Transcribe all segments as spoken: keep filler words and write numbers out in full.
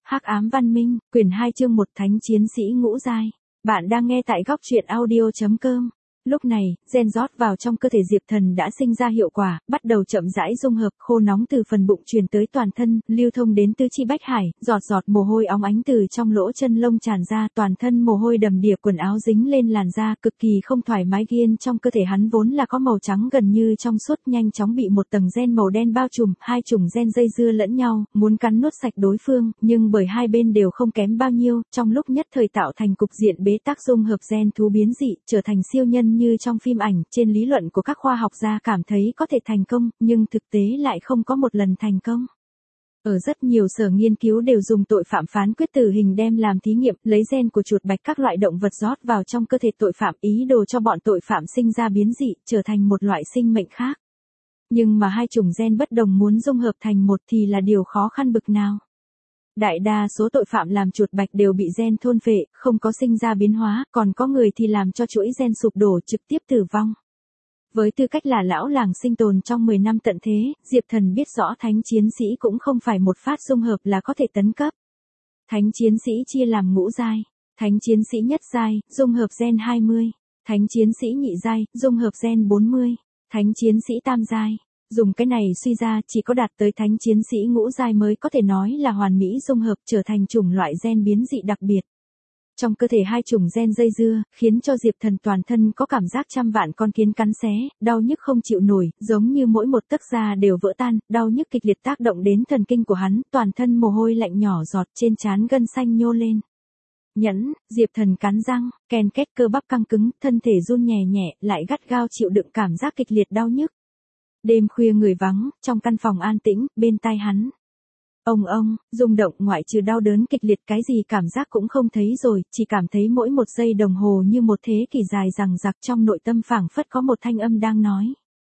Hắc ám văn minh, quyển hai chương một Thánh chiến sĩ ngũ giai. Bạn đang nghe tại góc truyện audio chấm com. Lúc này, gen rót vào trong cơ thể Diệp Thần đã sinh ra hiệu quả, bắt đầu chậm rãi dung hợp, khô nóng từ phần bụng truyền tới toàn thân, lưu thông đến tứ chi bách hải, giọt giọt mồ hôi óng ánh từ trong lỗ chân lông tràn ra, toàn thân mồ hôi đầm đìa, quần áo dính lên làn da, cực kỳ không thoải mái. Gen trong cơ thể hắn vốn là có màu trắng gần như trong suốt, nhanh chóng bị một tầng gen màu đen bao trùm, hai chủng gen dây dưa lẫn nhau, muốn cắn nuốt sạch đối phương, nhưng bởi hai bên đều không kém bao nhiêu, trong lúc nhất thời tạo thành cục diện bế tắc. Dung hợp gen thú biến dị, trở thành siêu nhân như trong phim ảnh, trên lý luận của các khoa học gia cảm thấy có thể thành công, nhưng thực tế lại không có một lần thành công. Ở rất nhiều sở nghiên cứu đều dùng tội phạm phán quyết tử hình đem làm thí nghiệm, lấy gen của chuột bạch các loại động vật rót vào trong cơ thể tội phạm, ý đồ cho bọn tội phạm sinh ra biến dị, trở thành một loại sinh mệnh khác. Nhưng mà hai chủng gen bất đồng muốn dung hợp thành một thì là điều khó khăn bực nào. Đại đa số tội phạm làm chuột bạch đều bị gen thôn phệ, không có sinh ra biến hóa, còn có người thì làm cho chuỗi gen sụp đổ, trực tiếp tử vong. Với tư cách là lão làng sinh tồn trong mười năm tận thế, Diệp Thần biết rõ thánh chiến sĩ cũng không phải một phát dung hợp là có thể tấn cấp. Thánh chiến sĩ chia làm ngũ giai, thánh chiến sĩ nhất giai, dung hợp gen hai mươi, thánh chiến sĩ nhị giai, dung hợp gen bốn mươi, thánh chiến sĩ tam giai. Dùng cái này suy ra, chỉ có đạt tới thánh chiến sĩ ngũ giai mới có thể nói là hoàn mỹ dung hợp, trở thành chủng loại gen biến dị đặc biệt. Trong cơ thể hai chủng gen dây dưa, khiến cho Diệp Thần toàn thân có cảm giác trăm vạn con kiến cắn xé, đau nhức không chịu nổi, giống như mỗi một tấc da đều vỡ tan, đau nhức kịch liệt tác động đến thần kinh của hắn, toàn thân mồ hôi lạnh nhỏ giọt, trên trán gân xanh nhô lên. Nhẫn, Diệp Thần cắn răng, ken két cơ bắp căng cứng, thân thể run nhẹ nhẹ, lại gắt gao chịu đựng cảm giác kịch liệt đau nhức. Đêm khuya người vắng, trong căn phòng an tĩnh, bên tai hắn. Ông ông, rung động, ngoại trừ đau đớn kịch liệt cái gì cảm giác cũng không thấy rồi, chỉ cảm thấy mỗi một giây đồng hồ như một thế kỷ dài dằng dặc, trong nội tâm phảng phất có một thanh âm đang nói.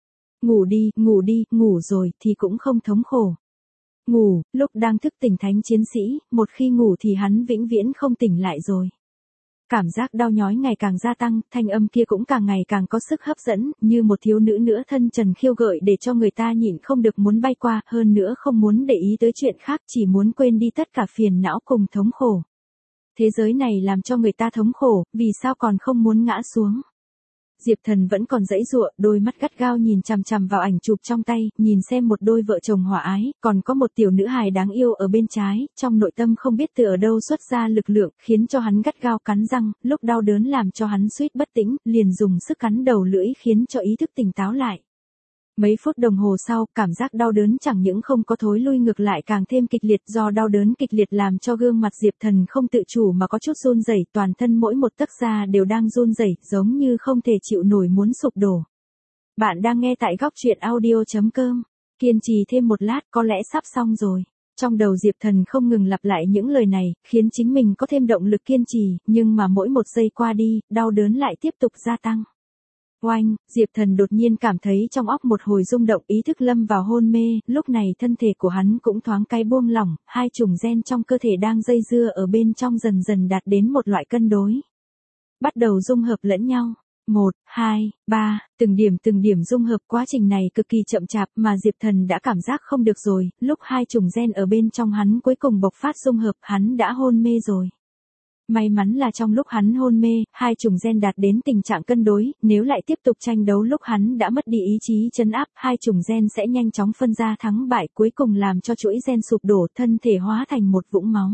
Ngủ đi, ngủ đi, ngủ rồi thì cũng không thống khổ. Ngủ, lúc đang thức tỉnh thánh chiến sĩ, một khi ngủ thì hắn vĩnh viễn không tỉnh lại rồi. Cảm giác đau nhói ngày càng gia tăng, thanh âm kia cũng càng ngày càng có sức hấp dẫn, như một thiếu nữ nữa thân trần khiêu gợi để cho người ta nhịn không được muốn bay qua, hơn nữa không muốn để ý tới chuyện khác, chỉ muốn quên đi tất cả phiền não cùng thống khổ. Thế giới này làm cho người ta thống khổ, vì sao còn không muốn ngã xuống? Diệp Thần vẫn còn giãy giụa, đôi mắt gắt gao nhìn chằm chằm vào ảnh chụp trong tay, nhìn xem một đôi vợ chồng hòa ái, còn có một tiểu nữ hài đáng yêu ở bên trái, trong nội tâm không biết từ ở đâu xuất ra lực lượng, khiến cho hắn gắt gao cắn răng, lúc đau đớn làm cho hắn suýt bất tỉnh, liền dùng sức cắn đầu lưỡi khiến cho ý thức tỉnh táo lại. Mấy phút đồng hồ sau, cảm giác đau đớn chẳng những không có thối lui ngược lại càng thêm kịch liệt, do đau đớn kịch liệt làm cho gương mặt Diệp Thần không tự chủ mà có chút run rẩy, toàn thân mỗi một tấc da đều đang run rẩy, giống như không thể chịu nổi muốn sụp đổ. Bạn đang nghe tại góc truyện audio chấm com. Kiên trì thêm một lát, có lẽ sắp xong rồi. Trong đầu Diệp Thần không ngừng lặp lại những lời này, khiến chính mình có thêm động lực kiên trì, nhưng mà mỗi một giây qua đi, đau đớn lại tiếp tục gia tăng. Oanh, Diệp Thần đột nhiên cảm thấy trong óc một hồi rung động, ý thức lâm vào hôn mê, lúc này thân thể của hắn cũng thoáng cái buông lỏng, hai chủng gen trong cơ thể đang dây dưa ở bên trong dần dần đạt đến một loại cân đối. Bắt đầu dung hợp lẫn nhau. Một, hai, ba, từng điểm từng điểm dung hợp, quá trình này cực kỳ chậm chạp mà Diệp Thần đã cảm giác không được rồi, lúc hai chủng gen ở bên trong hắn cuối cùng bộc phát dung hợp, hắn đã hôn mê rồi. May mắn là trong lúc hắn hôn mê, hai chủng gen đạt đến tình trạng cân đối, nếu lại tiếp tục tranh đấu lúc hắn đã mất đi ý chí trấn áp, hai chủng gen sẽ nhanh chóng phân ra thắng bại, cuối cùng làm cho chuỗi gen sụp đổ, thân thể hóa thành một vũng máu.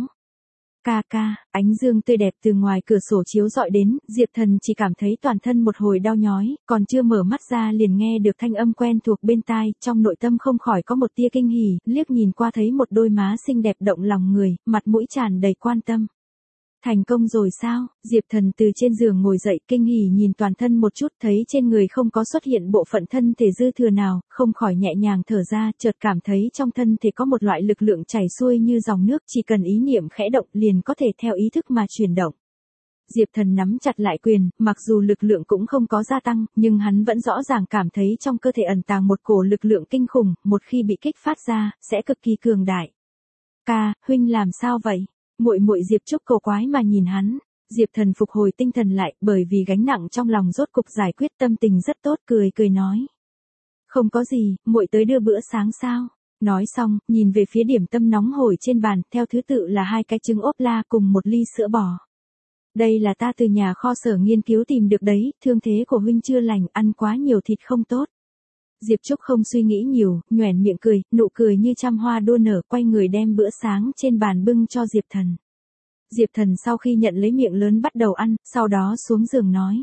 Ca ca, ánh dương tươi đẹp từ ngoài cửa sổ chiếu rọi đến, Diệp Thần chỉ cảm thấy toàn thân một hồi đau nhói, còn chưa mở mắt ra liền nghe được thanh âm quen thuộc bên tai, trong nội tâm không khỏi có một tia kinh hỉ, liếc nhìn qua thấy một đôi má xinh đẹp động lòng người, mặt mũi tràn đầy quan tâm. Thành công rồi sao? Diệp Thần từ trên giường ngồi dậy, kinh hỉ nhìn toàn thân một chút, thấy trên người không có xuất hiện bộ phận thân thể dư thừa nào, không khỏi nhẹ nhàng thở ra, chợt cảm thấy trong thân thể có một loại lực lượng chảy xuôi như dòng nước, chỉ cần ý niệm khẽ động liền có thể theo ý thức mà chuyển động. Diệp Thần nắm chặt lại quyền, mặc dù lực lượng cũng không có gia tăng, nhưng hắn vẫn rõ ràng cảm thấy trong cơ thể ẩn tàng một cổ lực lượng kinh khủng, một khi bị kích phát ra, sẽ cực kỳ cường đại. Ca, huynh làm sao vậy? Muội muội Diệp Trúc cầu quái mà nhìn hắn. Diệp Thần phục hồi tinh thần lại, bởi vì gánh nặng trong lòng rốt cục giải quyết, tâm tình rất tốt, cười cười nói. Không có gì, muội tới đưa bữa sáng sao? Nói xong, nhìn về phía điểm tâm nóng hổi trên bàn, theo thứ tự là hai cái trứng ốp la cùng một ly sữa bò. Đây là ta từ nhà kho Sở nghiên cứu tìm được đấy, thương thế của huynh chưa lành, ăn quá nhiều thịt không tốt. Diệp Trúc không suy nghĩ nhiều, nhoẻn miệng cười, nụ cười như trăm hoa đua nở, quay người đem bữa sáng trên bàn bưng cho Diệp Thần. Diệp Thần sau khi nhận lấy miệng lớn bắt đầu ăn, sau đó xuống giường nói.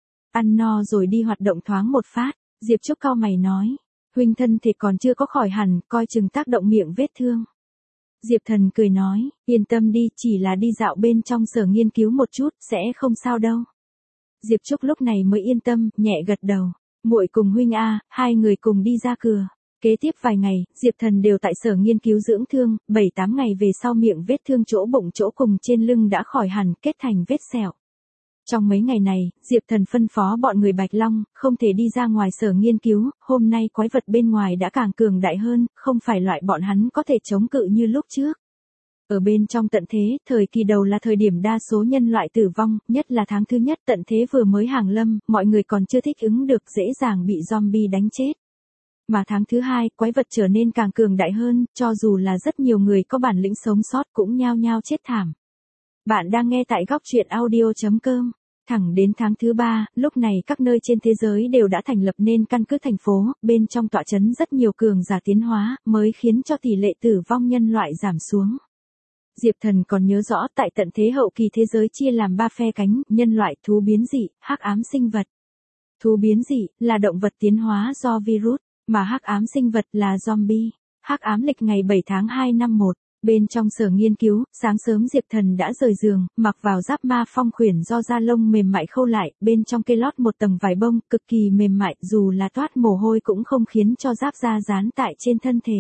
Ăn no rồi đi hoạt động thoáng một phát, Diệp Trúc cau mày nói. Huynh thân thịt còn chưa có khỏi hẳn, coi chừng tác động miệng vết thương. Diệp Thần cười nói, yên tâm đi, chỉ là đi dạo bên trong Sở nghiên cứu một chút, sẽ không sao đâu. Diệp Trúc lúc này mới yên tâm, nhẹ gật đầu. Muội cùng huynh a, hai người cùng đi ra cửa. Kế tiếp vài ngày, Diệp Thần đều tại Sở nghiên cứu dưỡng thương, bảy tám ngày về sau miệng vết thương chỗ bụng chỗ cùng trên lưng đã khỏi hẳn, kết thành vết sẹo. Trong mấy ngày này, Diệp Thần phân phó bọn người Bạch Long, không thể đi ra ngoài Sở nghiên cứu, hôm nay quái vật bên ngoài đã càng cường đại hơn, không phải loại bọn hắn có thể chống cự như lúc trước. Ở bên trong tận thế, thời kỳ đầu là thời điểm đa số nhân loại tử vong, nhất là tháng thứ nhất tận thế vừa mới hàng lâm, mọi người còn chưa thích ứng được, dễ dàng bị zombie đánh chết. Mà tháng thứ hai, quái vật trở nên càng cường đại hơn, cho dù là rất nhiều người có bản lĩnh sống sót cũng nhao nhao chết thảm. Bạn đang nghe tại góc truyện audio chấm com. Thẳng đến tháng thứ ba, lúc này các nơi trên thế giới đều đã thành lập nên căn cứ thành phố, bên trong tọa trấn rất nhiều cường giả tiến hóa, mới khiến cho tỷ lệ tử vong nhân loại giảm xuống. Diệp Thần còn nhớ rõ tại tận thế hậu kỳ thế giới chia làm ba phe cánh, nhân loại, thú biến dị, hắc ám sinh vật. Thú biến dị là động vật tiến hóa do virus, mà hắc ám sinh vật là zombie. Hắc ám lịch ngày bảy tháng hai năm một. Bên trong Sở nghiên cứu, sáng sớm Diệp Thần đã rời giường, mặc vào giáp ma phong khuyển do da lông mềm mại khâu lại, bên trong cây lót một tầng vải bông, cực kỳ mềm mại, dù là toát mồ hôi cũng không khiến cho giáp da dán tại trên thân thể.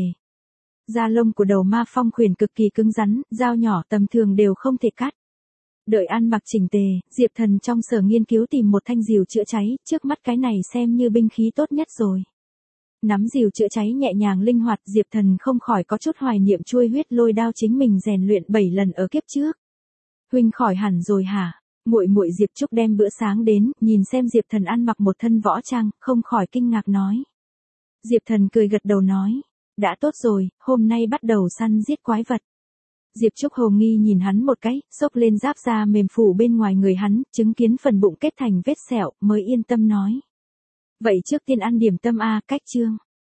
Da lông của đầu ma phong khuyển cực kỳ cứng rắn, dao nhỏ tầm thường đều không thể cắt. Đợi ăn mặc chỉnh tề, Diệp Thần trong Sở nghiên cứu tìm một thanh rìu chữa cháy, trước mắt cái này xem như binh khí tốt nhất rồi. Nắm rìu chữa cháy nhẹ nhàng linh hoạt, Diệp Thần không khỏi có chút hoài niệm chuôi huyết lôi đao chính mình rèn luyện bảy lần ở kiếp trước. Huynh khỏi hẳn rồi hả? Muội muội Diệp Trúc đem bữa sáng đến, nhìn xem Diệp Thần ăn mặc một thân võ trang, không khỏi kinh ngạc nói. Diệp Thần cười gật đầu nói, đã tốt rồi, hôm nay bắt đầu săn giết quái vật. Diệp Trúc hồ nghi nhìn hắn một cái, xốc lên giáp da mềm phủ bên ngoài người hắn, chứng kiến phần bụng kết thành vết sẹo, mới yên tâm nói. Vậy trước tiên ăn điểm tâm a, cách chương.